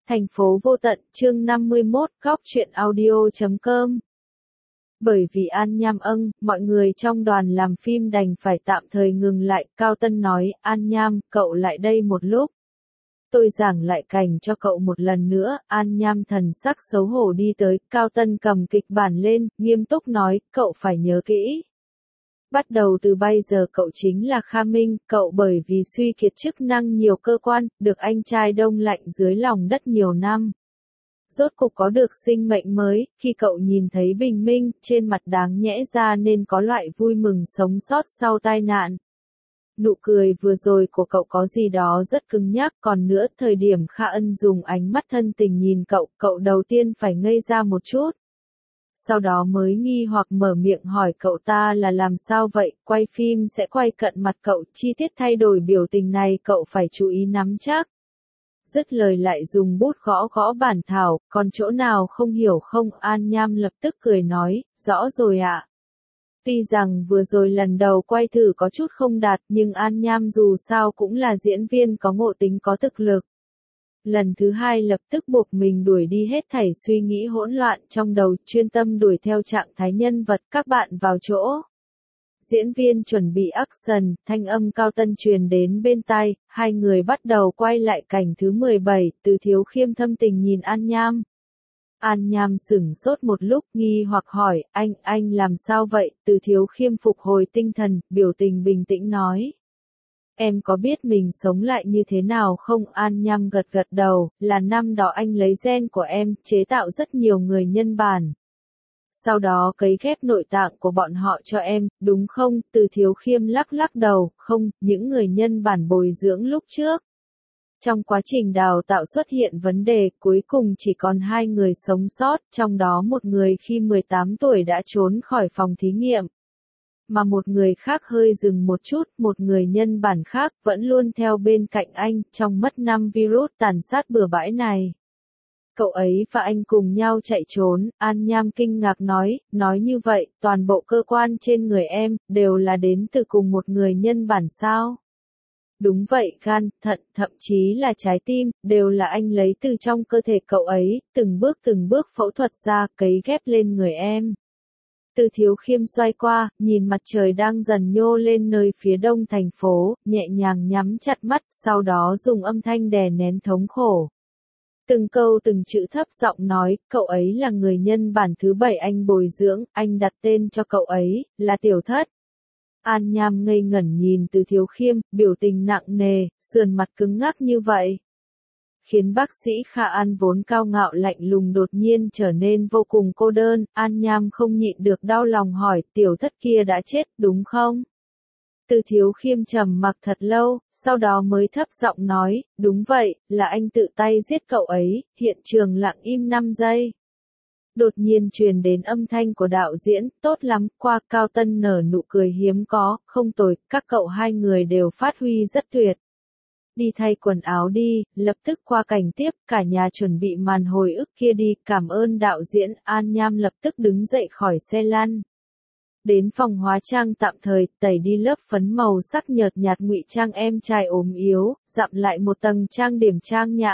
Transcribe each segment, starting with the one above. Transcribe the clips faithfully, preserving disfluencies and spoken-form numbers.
Thành phố vô tận, chương năm mươi mốt, góc truyện audio chấm com. Bởi vì An Nham âng, mọi người trong đoàn làm phim đành phải tạm thời ngừng lại, Cao Tân nói, An Nham, cậu lại đây một lúc. Tôi giảng lại cảnh cho cậu một lần nữa, An Nham thần sắc xấu hổ đi tới, Cao Tân cầm kịch bản lên, nghiêm túc nói, cậu phải nhớ kỹ. Bắt đầu từ bây giờ cậu chính là Kha Minh, cậu bởi vì suy kiệt chức năng nhiều cơ quan, được anh trai đông lạnh dưới lòng đất nhiều năm. Rốt cục có được sinh mệnh mới, khi cậu nhìn thấy bình minh, trên mặt đáng nhẽ ra nên có loại vui mừng sống sót sau tai nạn. Nụ cười vừa rồi của cậu có gì đó rất cứng nhắc, còn nữa, thời điểm Kha Ân dùng ánh mắt thân tình nhìn cậu, cậu đầu tiên phải ngây ra một chút. Sau đó mới nghi hoặc mở miệng hỏi cậu ta là làm sao vậy, quay phim sẽ quay cận mặt cậu, chi tiết thay đổi biểu tình này cậu phải chú ý nắm chắc. Dứt lời lại dùng bút gõ gõ bản thảo, còn chỗ nào không hiểu không, An Nham lập tức cười nói, rõ rồi ạ. Tuy rằng vừa rồi lần đầu quay thử có chút không đạt, nhưng An Nham dù sao cũng là diễn viên có ngộ tính có thực lực. Lần thứ hai lập tức buộc mình đuổi đi hết thảy suy nghĩ hỗn loạn trong đầu, chuyên tâm đuổi theo trạng thái nhân vật, các bạn vào chỗ. Diễn viên chuẩn bị action, thanh âm Cao Tân truyền đến bên tai, hai người bắt đầu quay lại cảnh thứ mười bảy, Từ Thiếu Khiêm thâm tình nhìn An Nham. An Nham sửng sốt một lúc, nghi hoặc hỏi, anh, anh làm sao vậy, Từ Thiếu Khiêm phục hồi tinh thần, biểu tình bình tĩnh nói. Em có biết mình sống lại như thế nào không? An Nham gật gật đầu, là năm đó anh lấy gen của em, chế tạo rất nhiều người nhân bản. Sau đó cấy ghép nội tạng của bọn họ cho em, đúng không? Từ Thiếu Khiêm lắc lắc đầu, không, những người nhân bản bồi dưỡng lúc trước. Trong quá trình đào tạo xuất hiện vấn đề, cuối cùng chỉ còn hai người sống sót, trong đó một người khi mười tám tuổi đã trốn khỏi phòng thí nghiệm. Mà một người khác hơi dừng một chút, một người nhân bản khác vẫn luôn theo bên cạnh anh, trong mất năm virus tàn sát bừa bãi này. Cậu ấy và anh cùng nhau chạy trốn, An Nham kinh ngạc nói, nói như vậy, toàn bộ cơ quan trên người em, đều là đến từ cùng một người nhân bản sao? Đúng vậy, gan, thận, thậm chí là trái tim, đều là anh lấy từ trong cơ thể cậu ấy, từng bước từng bước phẫu thuật ra, cấy ghép lên người em. Từ Thiếu Khiêm xoay qua, nhìn mặt trời đang dần nhô lên nơi phía đông thành phố, nhẹ nhàng nhắm chặt mắt, sau đó dùng âm thanh đè nén thống khổ. Từng câu từng chữ thấp giọng nói, cậu ấy là người nhân bản thứ bảy anh bồi dưỡng, anh đặt tên cho cậu ấy, là Tiểu Thất. An Nham ngây ngẩn nhìn Từ Thiếu Khiêm, biểu tình nặng nề, sườn mặt cứng ngắc như vậy. Khiến bác sĩ Kha An vốn cao ngạo lạnh lùng đột nhiên trở nên vô cùng cô đơn, An Nham không nhịn được đau lòng hỏi, Tiểu Thất kia đã chết, đúng không? Từ Thiếu Khiêm trầm mặc thật lâu, sau đó mới thấp giọng nói, đúng vậy, là anh tự tay giết cậu ấy, hiện trường lặng im năm giây. Đột nhiên truyền đến âm thanh của đạo diễn, tốt lắm, qua Cao Tân nở nụ cười hiếm có, không tồi, các cậu hai người đều phát huy rất tuyệt. Đi thay quần áo đi, lập tức qua cảnh tiếp, cả nhà chuẩn bị màn hồi ức kia đi, cảm ơn đạo diễn, An Nham lập tức đứng dậy khỏi xe lăn. Đến phòng hóa trang tạm thời, tẩy đi lớp phấn màu sắc nhợt nhạt ngụy trang em trai ốm yếu, dặm lại một tầng trang điểm trang nhã.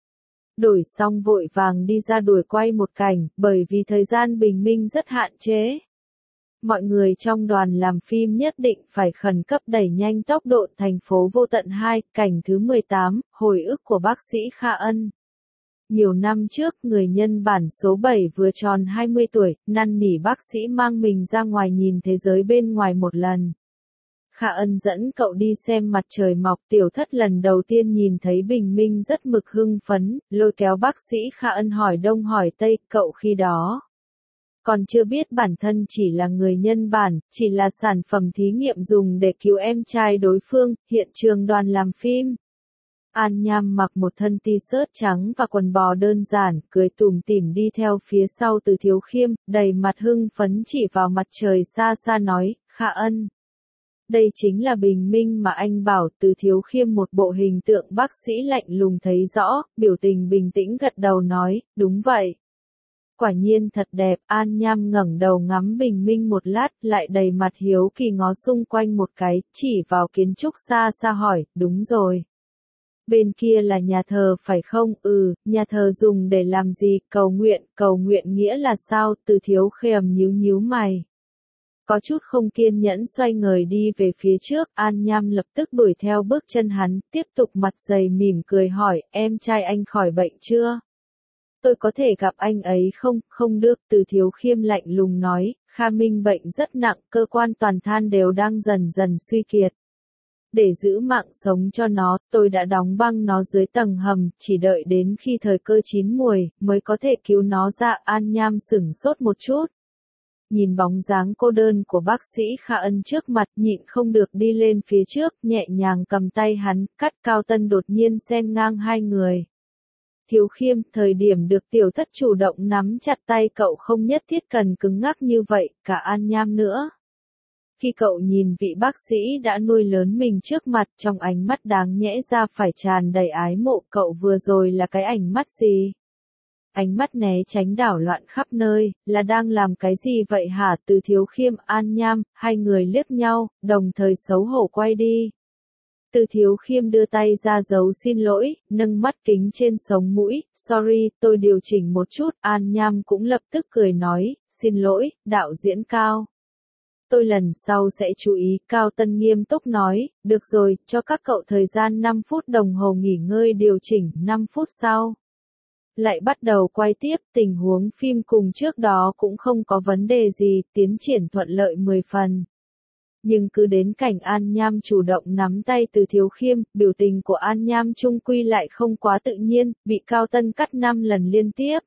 Đổi xong vội vàng đi ra đuổi quay một cảnh, bởi vì thời gian bình minh rất hạn chế. Mọi người trong đoàn làm phim nhất định phải khẩn cấp đẩy nhanh tốc độ. Thành phố vô tận hai, cảnh thứ mười tám, hồi ức của bác sĩ Kha Ân. Nhiều năm trước, người nhân bản số bảy vừa tròn hai mươi tuổi, năn nỉ bác sĩ mang mình ra ngoài nhìn thế giới bên ngoài một lần. Kha Ân dẫn cậu đi xem mặt trời mọc, Tiểu Thất lần đầu tiên nhìn thấy bình minh rất mực hưng phấn, lôi kéo bác sĩ Kha Ân hỏi đông hỏi tây, cậu khi đó còn chưa biết bản thân chỉ là người nhân bản, chỉ là sản phẩm thí nghiệm dùng để cứu em trai đối phương, hiện trường đoàn làm phim. An Nham mặc một thân t-shirt trắng và quần bò đơn giản, cười tủm tỉm đi theo phía sau Từ Thiếu Khiêm, đầy mặt hưng phấn chỉ vào mặt trời xa xa nói, Kha Ân. Đây chính là bình minh mà anh bảo. Từ Thiếu Khiêm một bộ hình tượng bác sĩ lạnh lùng thấy rõ, biểu tình bình tĩnh gật đầu nói, đúng vậy. Quả nhiên thật đẹp, An Nham ngẩng đầu ngắm bình minh một lát, lại đầy mặt hiếu kỳ ngó xung quanh một cái, chỉ vào kiến trúc xa xa hỏi, đúng rồi. Bên kia là nhà thờ phải không? Ừ, nhà thờ dùng để làm gì? Cầu nguyện, cầu nguyện nghĩa là sao? Từ Thiếu Khiêm nhíu nhíu mày. Có chút không kiên nhẫn xoay người đi về phía trước, An Nham lập tức đuổi theo bước chân hắn, tiếp tục mặt dày mỉm cười hỏi, em trai anh khỏi bệnh chưa? Tôi có thể gặp anh ấy không? Không được, Từ Thiếu Khiêm lạnh lùng nói, Kha Minh bệnh rất nặng, cơ quan toàn thân đều đang dần dần suy kiệt. Để giữ mạng sống cho nó, tôi đã đóng băng nó dưới tầng hầm, chỉ đợi đến khi thời cơ chín muồi, mới có thể cứu nó ra. An Nham sửng sốt một chút. Nhìn bóng dáng cô đơn của bác sĩ Kha Ân trước mặt, nhịn không được đi lên phía trước, nhẹ nhàng cầm tay hắn, cắt. Cao Tân đột nhiên xen ngang hai người. Thiếu Khiêm, thời điểm được tiểu thất chủ động nắm chặt tay cậu không nhất thiết cần cứng ngắc như vậy, cả An Nham nữa. Khi cậu nhìn vị bác sĩ đã nuôi lớn mình trước mặt, trong ánh mắt đáng nhẽ ra phải tràn đầy ái mộ, cậu vừa rồi là cái ánh mắt gì? Ánh mắt né tránh đảo loạn khắp nơi, là đang làm cái gì vậy hả? Từ Thiếu Khiêm, An Nham, hai người liếc nhau, đồng thời xấu hổ quay đi. Từ Thiếu Khiêm đưa tay ra dấu xin lỗi, nâng mắt kính trên sống mũi, sorry, tôi điều chỉnh một chút. An Nham cũng lập tức cười nói, xin lỗi, đạo diễn Cao. Tôi lần sau sẽ chú ý. Cao Tân nghiêm túc nói, được rồi, cho các cậu thời gian năm phút đồng hồ nghỉ ngơi điều chỉnh. Năm phút sau lại bắt đầu quay tiếp, tình huống phim cùng trước đó cũng không có vấn đề gì, tiến triển thuận lợi mười phần. Nhưng cứ đến cảnh An Nham chủ động nắm tay Từ Thiếu Khiêm, biểu tình của An Nham chung quy lại không quá tự nhiên, bị Cao Tân cắt năm lần liên tiếp.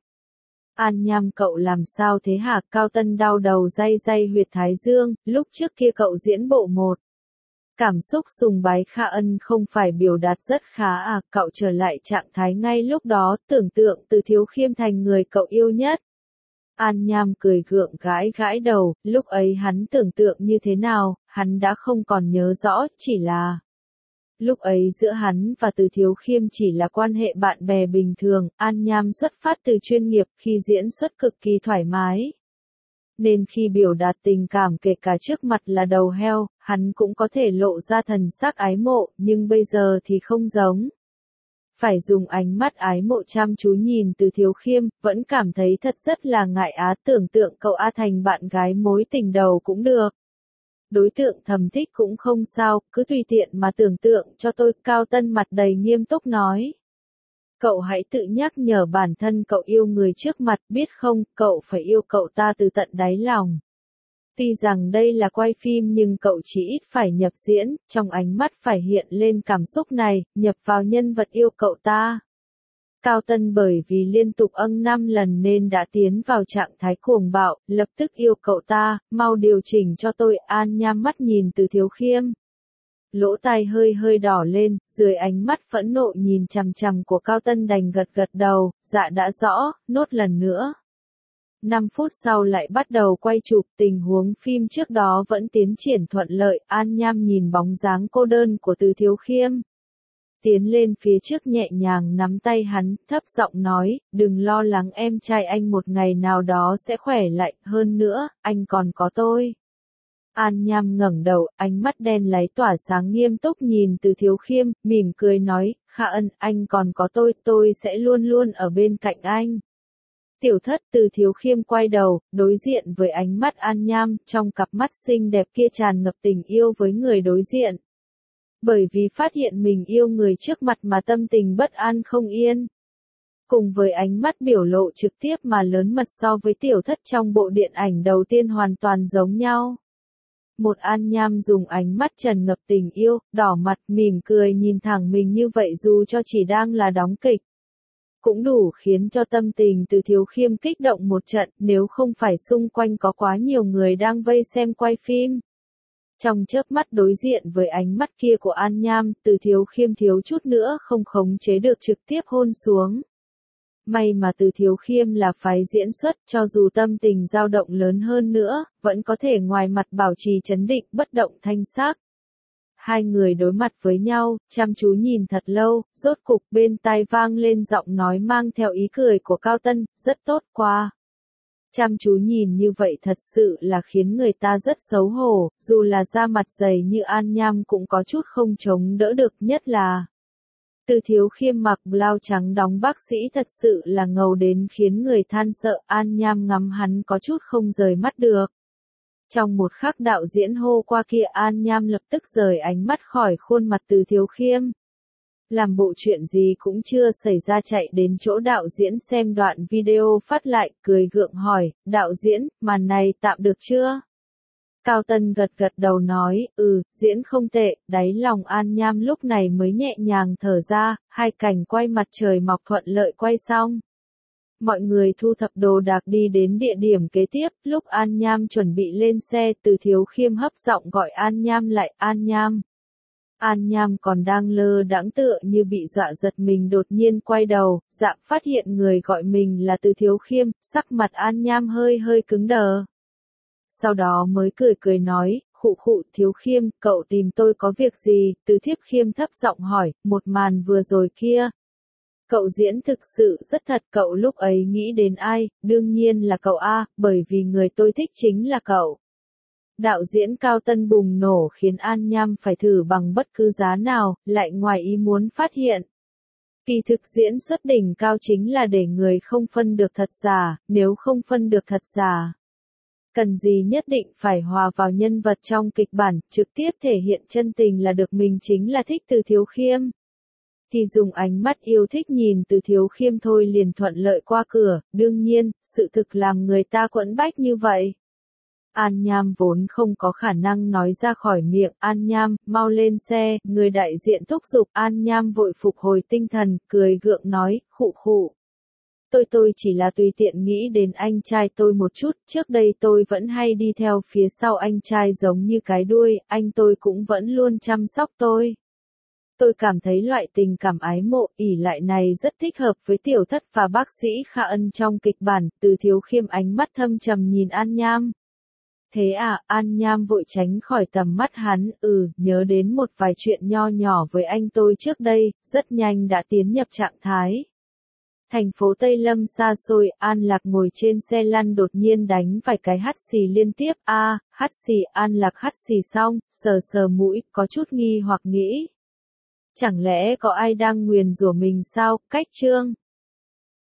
An Nham, cậu làm sao thế hả? Cao Tân đau đầu day day huyệt thái dương, lúc trước kia cậu diễn bộ một. Cảm xúc sùng bái Kha Ân không phải biểu đạt rất khá à? Cậu trở lại trạng thái ngay lúc đó, tưởng tượng Từ Thiếu Khiêm thành người cậu yêu nhất. An Nham cười gượng gãi gãi đầu, lúc ấy hắn tưởng tượng như thế nào, hắn đã không còn nhớ rõ, chỉ là... Lúc ấy giữa hắn và Từ Thiếu Khiêm chỉ là quan hệ bạn bè bình thường, An Nham xuất phát từ chuyên nghiệp, khi diễn xuất cực kỳ thoải mái. Nên khi biểu đạt tình cảm kể cả trước mặt là đầu heo, hắn cũng có thể lộ ra thần sắc ái mộ, nhưng bây giờ thì không giống. Phải dùng ánh mắt ái mộ chăm chú nhìn Từ Thiếu Khiêm, vẫn cảm thấy thật rất là ngại á, tưởng tượng cậu A thành bạn gái mối tình đầu cũng được. Đối tượng thầm thích cũng không sao, cứ tùy tiện mà tưởng tượng cho tôi. Cao Tân mặt đầy nghiêm túc nói. Cậu hãy tự nhắc nhở bản thân cậu yêu người trước mặt, biết không, cậu phải yêu cậu ta từ tận đáy lòng. Tuy rằng đây là quay phim nhưng cậu chỉ ít phải nhập diễn, trong ánh mắt phải hiện lên cảm xúc này, nhập vào nhân vật yêu cậu ta. Cao Tân bởi vì liên tục âng năm lần nên đã tiến vào trạng thái cuồng bạo, lập tức yêu cậu ta, mau điều chỉnh cho tôi. An Nham mắt nhìn Từ Thiếu Khiêm. Lỗ tai hơi hơi đỏ lên, dưới ánh mắt phẫn nộ nhìn chằm chằm của Cao Tân đành gật gật đầu, dạ đã rõ, nốt lần nữa. năm phút sau lại bắt đầu quay chụp, tình huống phim trước đó vẫn tiến triển thuận lợi. An Nham nhìn bóng dáng cô đơn của Từ Thiếu Khiêm. Tiến lên phía trước nhẹ nhàng nắm tay hắn, thấp giọng nói, đừng lo lắng, em trai anh một ngày nào đó sẽ khỏe lại, hơn nữa, anh còn có tôi. An Nham ngẩng đầu, ánh mắt đen láy tỏa sáng nghiêm túc nhìn Từ Thiếu Khiêm, mỉm cười nói, Kha Ân, anh còn có tôi, tôi sẽ luôn luôn ở bên cạnh anh. Tiểu thất. Từ Thiếu Khiêm quay đầu, đối diện với ánh mắt An Nham, trong cặp mắt xinh đẹp kia tràn ngập tình yêu với người đối diện. Bởi vì phát hiện mình yêu người trước mặt mà tâm tình bất an không yên. Cùng với ánh mắt biểu lộ trực tiếp mà lớn mật so với tiểu thất trong bộ điện ảnh đầu tiên hoàn toàn giống nhau. Một An Nham dùng ánh mắt tràn ngập tình yêu, đỏ mặt, mỉm cười nhìn thẳng mình như vậy dù cho chỉ đang là đóng kịch. Cũng đủ khiến cho tâm tình Từ Thiếu Khiêm kích động một trận, nếu không phải xung quanh có quá nhiều người đang vây xem quay phim. Trong chớp mắt đối diện với ánh mắt kia của An Nham, Từ Thiếu Khiêm thiếu chút nữa không khống chế được trực tiếp hôn xuống. May mà Từ Thiếu Khiêm là phái diễn xuất, cho dù tâm tình dao động lớn hơn nữa, vẫn có thể ngoài mặt bảo trì trấn định, bất động thanh sắc. Hai người đối mặt với nhau, chăm chú nhìn thật lâu, rốt cục bên tai vang lên giọng nói mang theo ý cười của Cao Tân, rất tốt quá. Chăm chú nhìn như vậy thật sự là khiến người ta rất xấu hổ, dù là da mặt dày như An Nham cũng có chút không chống đỡ được, nhất là Từ Thiếu Khiêm mặc blau trắng đóng bác sĩ thật sự là ngầu đến khiến người than sợ, An Nham ngắm hắn có chút không rời mắt được. Trong một khắc đạo diễn hô qua kia, An Nham lập tức rời ánh mắt khỏi khuôn mặt Từ Thiếu Khiêm. Làm bộ chuyện gì cũng chưa xảy ra chạy đến chỗ đạo diễn xem đoạn video phát lại, cười gượng hỏi, đạo diễn, màn này tạm được chưa? Cao Tân gật gật đầu nói, ừ, diễn không tệ, đáy lòng An Nham lúc này mới nhẹ nhàng thở ra, hai cảnh quay mặt trời mọc thuận lợi quay xong. Mọi người thu thập đồ đạc đi đến địa điểm kế tiếp, lúc An Nham chuẩn bị lên xe, Từ Thiếu Khiêm hấp giọng gọi An Nham lại, An Nham. An Nham còn đang lơ đãng tựa như bị dọa giật mình đột nhiên quay đầu, dạng phát hiện người gọi mình là Từ Thiếu Khiêm, sắc mặt An Nham hơi hơi cứng đờ. Sau đó mới cười cười nói, khụ khụ Thiếu Khiêm, cậu tìm tôi có việc gì? Từ Thiếp Khiêm thấp giọng hỏi, một màn vừa rồi kia. Cậu diễn thực sự rất thật, cậu lúc ấy nghĩ đến ai? Đương nhiên là cậu A, bởi vì người tôi thích chính là cậu. Đạo diễn Cao Tân bùng nổ khiến An Nham phải thử bằng bất cứ giá nào, lại ngoài ý muốn phát hiện. Kỳ thực diễn xuất đỉnh cao chính là để người không phân được thật giả, nếu không phân được thật giả. Cần gì nhất định phải hòa vào nhân vật trong kịch bản, trực tiếp thể hiện chân tình là được, mình chính là thích Từ Thiếu Khiêm. Thì dùng ánh mắt yêu thích nhìn Từ Thiếu Khiêm thôi liền thuận lợi qua cửa, đương nhiên, sự thực làm người ta quẫn bách như vậy. An Nham vốn không có khả năng nói ra khỏi miệng, An Nham, mau lên xe, người đại diện thúc giục, An Nham vội phục hồi tinh thần, cười gượng nói, khụ khụ. Tôi tôi chỉ là tùy tiện nghĩ đến anh trai tôi một chút, trước đây tôi vẫn hay đi theo phía sau anh trai giống như cái đuôi, anh tôi cũng vẫn luôn chăm sóc tôi. Tôi cảm thấy loại tình cảm ái mộ, ỷ lại này rất thích hợp với Tiểu Thất và bác sĩ Kha Ân trong kịch bản, Từ Thiếu Khiêm ánh mắt thâm trầm nhìn An Nham. Thế à, An Nham vội tránh khỏi tầm mắt hắn, ừ, nhớ đến một vài chuyện nho nhỏ với anh tôi trước đây, rất nhanh đã tiến nhập trạng thái. Thành phố Tây Lâm xa xôi, An Lạc ngồi trên xe lăn đột nhiên đánh vài cái hắt xì liên tiếp, a, à, hắt xì, An Lạc hắt xì xong, sờ sờ mũi, có chút nghi hoặc nghĩ. Chẳng lẽ có ai đang nguyền rủa mình sao, cách chương.